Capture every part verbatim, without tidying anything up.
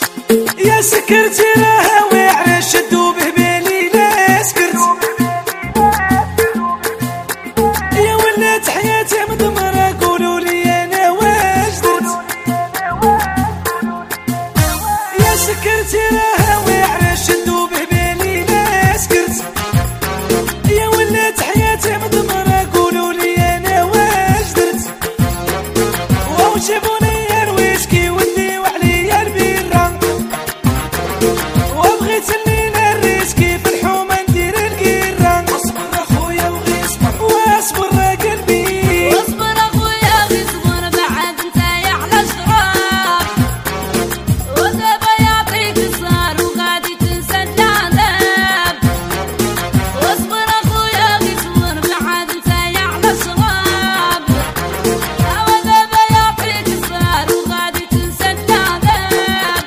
يا سكرتي راه واعر شدو به بالي لا سكرت يا ولات حياتي مدمرة قولوا لي انا واش درت يا سكرتي راه واعر شدو به بالي لا سكرت يا ولات حياتي مدمرة قولوا لي انا واش درت واو جابوني الويسكي واللي وعليا البيرة وبغيت الليلة الريسكي في الحومة ندير القيرة واصبر اخويا وغي اصبر واصبر قلبي واصبر اخويا غي صبر بعد نتايا على شراب ودابا يعطيك الصار وغادي تنسى العذاب واصبر اخويا غي صبر بعد نتايا على شراب ودابا يعطيك الصار وغادي تنسى العذاب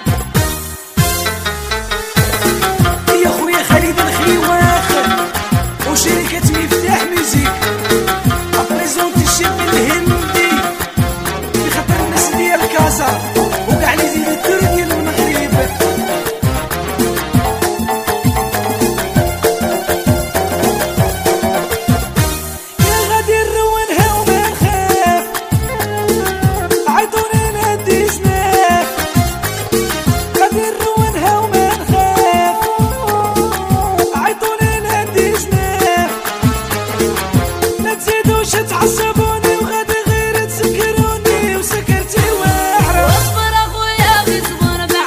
يا خويا خالد الخيواخر وشركة مفتاح ميوزيك ابريزونت الشاب الهندي بخاطر الناس ديال كازا وكاع لي زيدتور ديال المغرب. يا غادي نروّنها وما نخاف عيطوني نهدي جناح غادي نروّنها وما نخاف عيطوني نهدي جناح لا تزيدوش تعصبوني وغادي غير تسكروني وسكرتي واعرة واصبر اخويا غي صبر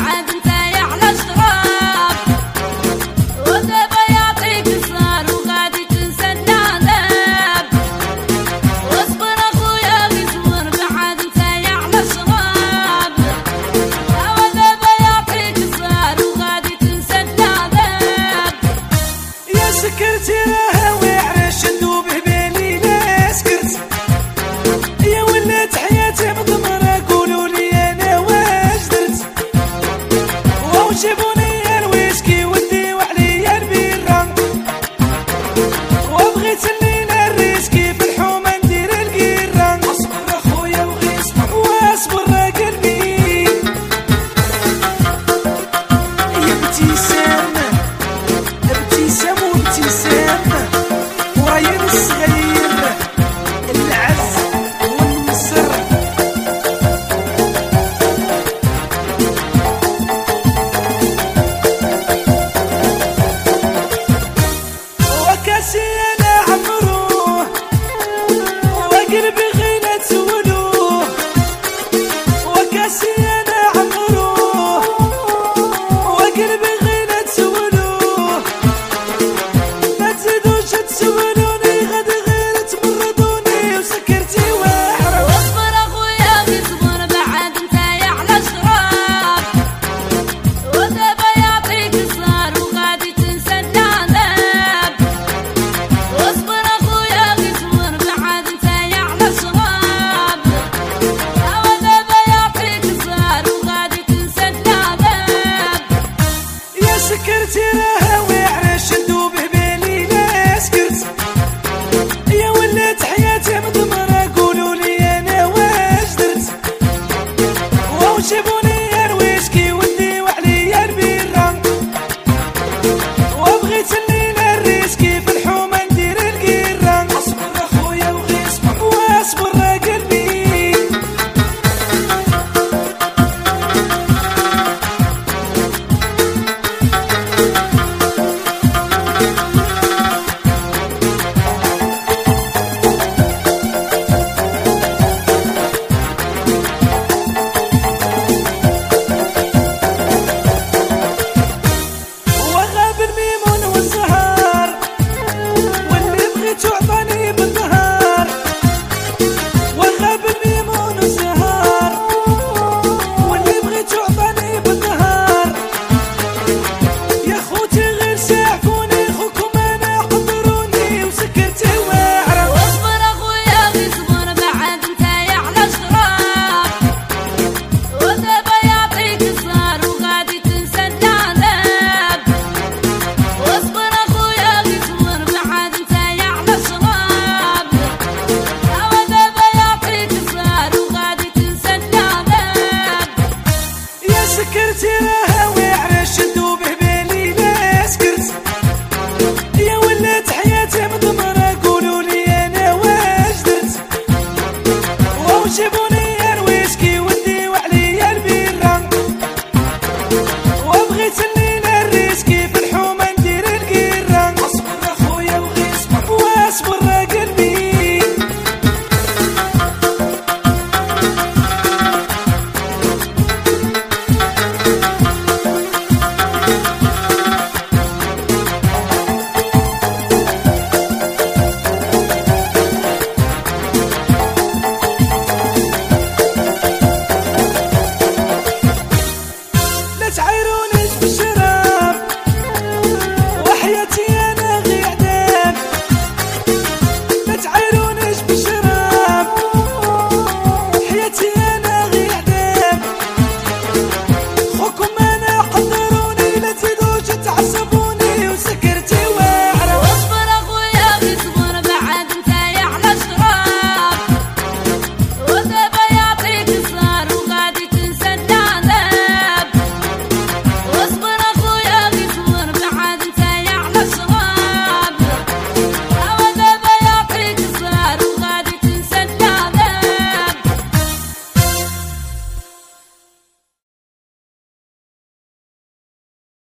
سكرتي راه وعرش ندوبه بالي لا سكرت يا ولات حياتي مدمرة قولوا لي انا واش درت وجيبوني الويسكي وديو عليا البيرة وبغيت الليلة الريسكي في الحومة ندير القيرة اصبر اخويا وغي اصبر واصبر قلبي تعايرونيش بالشراب وحياتي انا غي عذاب لا تعايرونيش بالشراب حياتي انا غي عذاب